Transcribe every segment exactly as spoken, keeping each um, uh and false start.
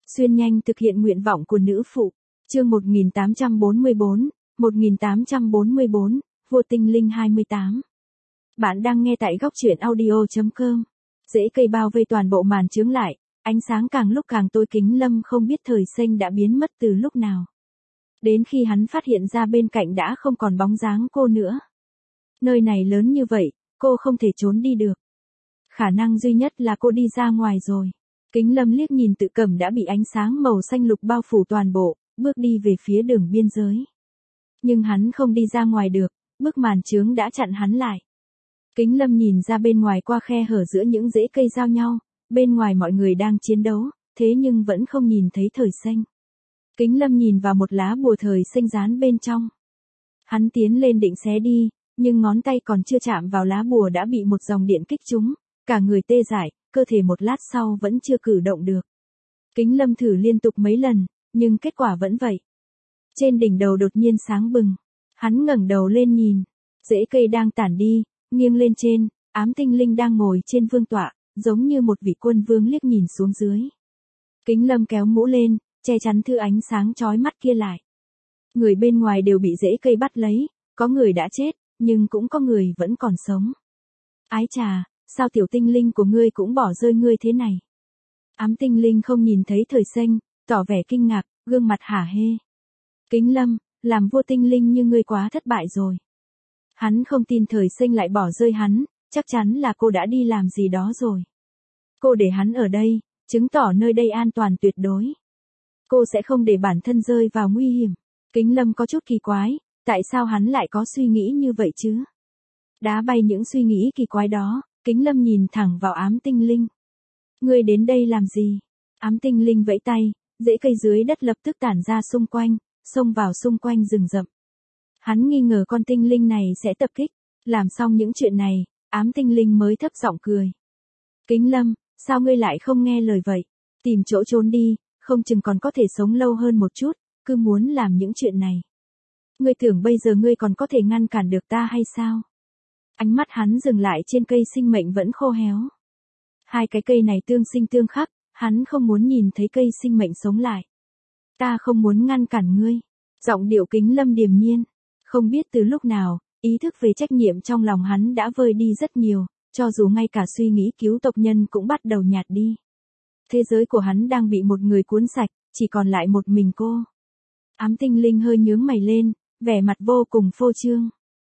Xuyên nhanh thực hiện nguyện vọng của nữ phụ. Chương một nghìn tám trăm bốn mươi bốn, một nghìn tám trăm bốn mươi bốn, Vua Tinh Linh hai mươi tám. Bạn đang nghe tại góc truyện audio chấm com. Rễ cây bao vây toàn bộ màn chướng lại, ánh sáng càng lúc càng tối. Kính Lâm không biết thời xanh đã biến mất từ lúc nào. Đến khi hắn phát hiện ra bên cạnh đã không còn bóng dáng cô nữa. Nơi này lớn như vậy, cô không thể trốn đi được. Khả năng duy nhất là cô đi ra ngoài rồi. Kính Lâm liếc nhìn Tự Cẩm đã bị ánh sáng màu xanh lục bao phủ toàn bộ, bước đi về phía đường biên giới. Nhưng hắn không đi ra ngoài được, bức màn chướng đã chặn hắn lại. Kính Lâm nhìn ra bên ngoài qua khe hở giữa những rễ cây giao nhau, bên ngoài mọi người đang chiến đấu, thế nhưng vẫn không nhìn thấy thời xanh. Kính Lâm nhìn vào một lá bùa thời xanh dán bên trong. Hắn tiến lên định xé đi, nhưng ngón tay còn chưa chạm vào lá bùa đã bị một dòng điện kích trúng, cả người tê dại, cơ thể một lát sau vẫn chưa cử động được. Kính Lâm thử liên tục mấy lần, nhưng kết quả vẫn vậy. Trên đỉnh đầu đột nhiên sáng bừng, hắn ngẩng đầu lên nhìn, rễ cây đang tản đi, nghiêng lên trên, Ám Tinh Linh đang ngồi trên vương tọa, giống như một vị quân vương liếc nhìn xuống dưới. Kính Lâm kéo mũ lên, che chắn thứ ánh sáng chói mắt kia lại. Người bên ngoài đều bị rễ cây bắt lấy, có người đã chết, nhưng cũng có người vẫn còn sống. Ái chà, sao tiểu tinh linh của ngươi cũng bỏ rơi ngươi thế này? Ám Tinh Linh không nhìn thấy thời xanh, tỏ vẻ kinh ngạc, gương mặt hả hê. Kính Lâm, làm vua tinh linh như ngươi quá thất bại rồi. Hắn không tin thời xanh lại bỏ rơi hắn, chắc chắn là cô đã đi làm gì đó rồi. Cô để hắn ở đây, chứng tỏ nơi đây an toàn tuyệt đối. Cô sẽ không để bản thân rơi vào nguy hiểm. Kính Lâm có chút kỳ quái, tại sao hắn lại có suy nghĩ như vậy chứ? Đá bay những suy nghĩ kỳ quái đó, Kính Lâm nhìn thẳng vào Ám Tinh Linh. Ngươi đến đây làm gì? Ám Tinh Linh vẫy tay, rễ cây dưới đất lập tức tản ra xung quanh, xông vào xung quanh rừng rậm. Hắn nghi ngờ con tinh linh này sẽ tập kích. Làm xong những chuyện này, Ám Tinh Linh mới thấp giọng cười. Kính Lâm, sao ngươi lại không nghe lời vậy? Tìm chỗ trốn đi, không chừng còn có thể sống lâu hơn một chút, cứ muốn làm những chuyện này. Ngươi tưởng bây giờ ngươi còn có thể ngăn cản được ta hay sao? Ánh mắt hắn dừng lại trên cây sinh mệnh vẫn khô héo. Hai cái cây này tương sinh tương khắc, hắn không muốn nhìn thấy cây sinh mệnh sống lại. Ta không muốn ngăn cản ngươi. Giọng điệu Kính Lâm điềm nhiên. Không biết từ lúc nào, ý thức về trách nhiệm trong lòng hắn đã vơi đi rất nhiều, cho dù ngay cả suy nghĩ cứu tộc nhân cũng bắt đầu nhạt đi. Thế giới của hắn đang bị một người cuốn sạch, chỉ còn lại một mình cô. Ám Tinh Linh hơi nhướng mày lên, vẻ mặt vô cùng phô trương.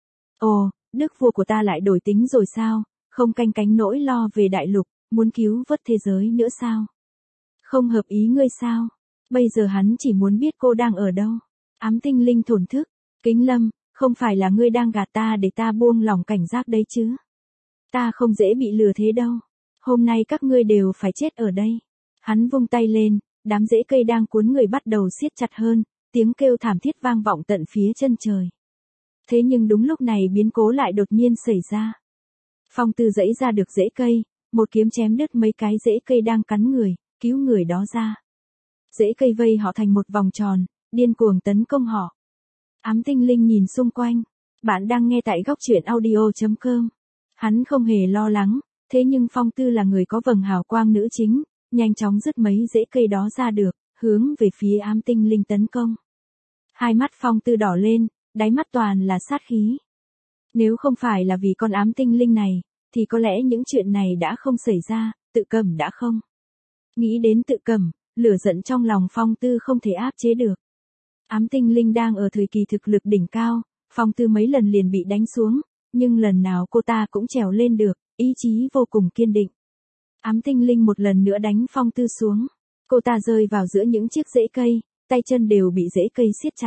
Ồ, đức vua của ta lại đổi tính rồi sao, không canh cánh nỗi lo về đại lục, muốn cứu vớt thế giới nữa sao? Không hợp ý ngươi sao? Bây giờ hắn chỉ muốn biết cô đang ở đâu. Ám Tinh Linh thổn thức. Kính Lâm, không phải là ngươi đang gạt ta để ta buông lòng cảnh giác đấy chứ? Ta không dễ bị lừa thế đâu. Hôm nay các ngươi đều phải chết ở đây. Hắn vung tay lên, đám rễ cây đang cuốn người bắt đầu siết chặt hơn, tiếng kêu thảm thiết vang vọng tận phía chân trời. Thế nhưng đúng lúc này biến cố lại đột nhiên xảy ra. Phong Tư giãy ra được rễ cây, một kiếm chém đứt mấy cái rễ cây đang cắn người, cứu người đó ra. Rễ cây vây họ thành một vòng tròn, điên cuồng tấn công họ. Ám Tinh Linh nhìn xung quanh. Bạn đang nghe tại góc truyện audio chấm com. Hắn không hề lo lắng, thế nhưng Phong Tư là người có vầng hào quang nữ chính, nhanh chóng dứt mấy rễ cây đó ra được, hướng về phía Ám Tinh Linh tấn công. Hai mắt Phong Tư đỏ lên, đáy mắt toàn là sát khí. Nếu không phải là vì con Ám Tinh Linh này, thì có lẽ những chuyện này đã không xảy ra, Tự Cẩm đã không. Nghĩ đến Tự Cẩm, lửa giận trong lòng Phong Tư không thể áp chế được. Ám Tinh Linh đang ở thời kỳ thực lực đỉnh cao, Phong Tư mấy lần liền bị đánh xuống, nhưng lần nào cô ta cũng trèo lên được, ý chí vô cùng kiên định. Ám Tinh Linh một lần nữa đánh Phong Tư xuống. Cô ta rơi vào giữa những chiếc rễ cây, tay chân đều bị rễ cây siết chặt.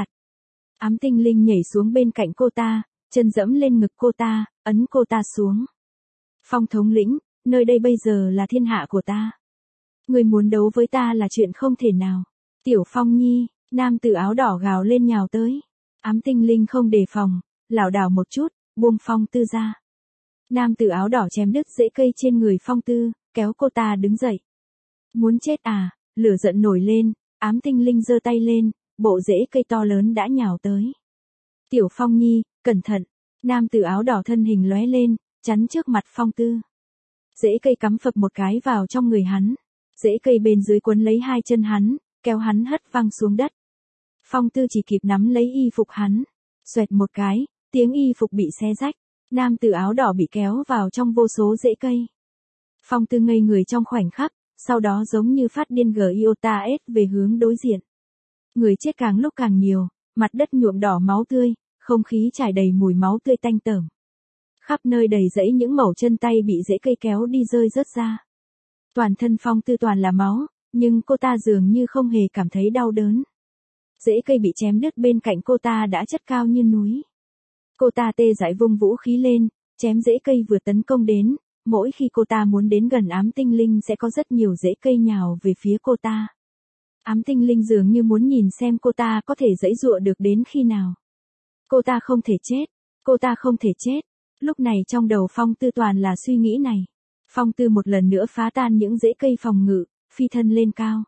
Ám Tinh Linh nhảy xuống bên cạnh cô ta, chân dẫm lên ngực cô ta, ấn cô ta xuống. Phong thống lĩnh, nơi đây bây giờ là thiên hạ của ta. Người muốn đấu với ta là chuyện không thể nào. Tiểu Phong Nhi, nam tử áo đỏ gào lên nhào tới. Ám Tinh Linh không đề phòng, lảo đảo một chút, buông Phong Tư ra. Nam tử áo đỏ chém đứt rễ cây trên người Phong Tư, kéo cô ta đứng dậy. Muốn chết à? Lửa giận nổi lên, Ám Tinh Linh giơ tay lên, bộ rễ cây to lớn đã nhào tới. Tiểu Phong Nhi, cẩn thận. Nam tử áo đỏ thân hình lóe lên, chắn trước mặt Phong Tư. Rễ cây cắm phập một cái vào trong người hắn. Rễ cây bên dưới quấn lấy hai chân hắn, kéo hắn hất văng xuống đất. Phong Tư chỉ kịp nắm lấy y phục hắn. Xoẹt một cái, tiếng y phục bị xé rách. Nam tử áo đỏ bị kéo vào trong vô số rễ cây. Phong Tư ngây người trong khoảnh khắc, sau đó giống như phát điên giota ét về hướng đối diện. Người chết càng lúc càng nhiều, mặt đất nhuộm đỏ máu tươi, không khí trải đầy mùi máu tươi tanh tởm. Khắp nơi đầy rẫy những mẩu chân tay bị rễ cây kéo đi rơi rớt ra. Toàn thân Phong Tư toàn là máu, nhưng cô ta dường như không hề cảm thấy đau đớn. Rễ cây bị chém đứt bên cạnh cô ta đã chất cao như núi. Cô ta tê dại vung vũ khí lên, chém rễ cây vừa tấn công đến, mỗi khi cô ta muốn đến gần ám tinh linh sẽ có rất nhiều rễ cây nhào về phía cô ta. Ám tinh linh dường như muốn nhìn xem cô ta có thể giãy giụa được đến khi nào. Cô ta không thể chết, cô ta không thể chết. Lúc này trong đầu Phong Tư toàn là suy nghĩ này. Phong Tư một lần nữa phá tan những rễ cây phòng ngự, phi thân lên cao.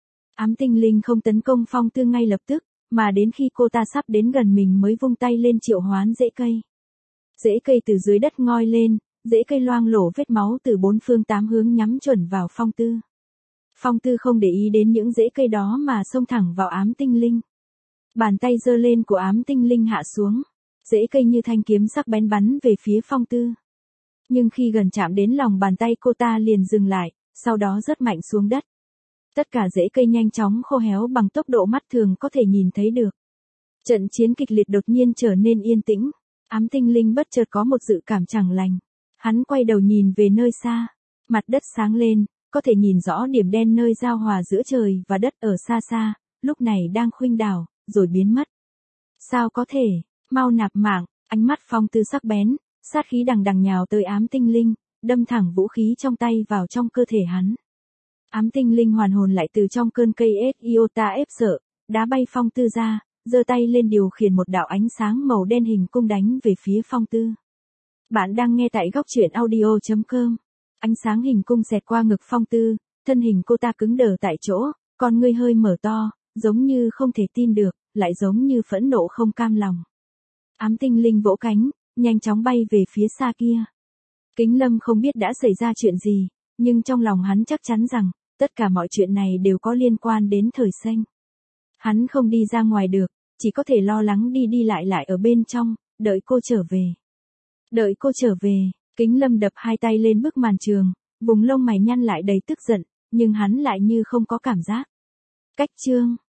Ám tinh linh không tấn công Phong Tư ngay lập tức, mà đến khi cô ta sắp đến gần mình mới vung tay lên triệu hoán rễ cây. Rễ cây từ dưới đất ngoi lên, rễ cây loang lổ vết máu từ bốn phương tám hướng nhắm chuẩn vào Phong Tư. Phong Tư không để ý đến những rễ cây đó mà xông thẳng vào ám tinh linh. Bàn tay giơ lên của ám tinh linh hạ xuống. Rễ cây như thanh kiếm sắc bén bắn về phía Phong Tư. Nhưng khi gần chạm đến lòng bàn tay cô ta liền dừng lại, sau đó rớt mạnh xuống đất. Tất cả rễ cây nhanh chóng khô héo bằng tốc độ mắt thường có thể nhìn thấy được. Trận chiến kịch liệt đột nhiên trở nên yên tĩnh. Ám tinh linh bất chợt có một dự cảm chẳng lành. Hắn quay đầu nhìn về nơi xa. Mặt đất sáng lên, có thể nhìn rõ điểm đen nơi giao hòa giữa trời và đất ở xa xa, lúc này đang khuynh đảo, rồi biến mất. Sao có thể, mau nạp mạng, ánh mắt Phong Tư sắc bén, sát khí đằng đằng nhào tới ám tinh linh, đâm thẳng vũ khí trong tay vào trong cơ thể hắn. Ám tinh linh hoàn hồn lại từ trong cơn cây giota ép sợ, đá bay Phong Tư ra, giơ tay lên điều khiển một đạo ánh sáng màu đen hình cung đánh về phía Phong Tư. Bạn đang nghe tại góc truyện audio chấm com. Ánh sáng hình cung xẹt qua ngực Phong Tư, thân hình cô ta cứng đờ tại chỗ, con ngươi hơi mở to, giống như không thể tin được, lại giống như phẫn nộ không cam lòng. Ám tinh linh vỗ cánh, nhanh chóng bay về phía xa kia. Kính Lâm không biết đã xảy ra chuyện gì, nhưng trong lòng hắn chắc chắn rằng, tất cả mọi chuyện này đều có liên quan đến Thời Xanh. Hắn không đi ra ngoài được, chỉ có thể lo lắng đi đi lại lại ở bên trong, đợi cô trở về. Đợi cô trở về, Kính Lâm đập hai tay lên bức màn trường, vùng lông mày nhăn lại đầy tức giận, nhưng hắn lại như không có cảm giác. Cách chương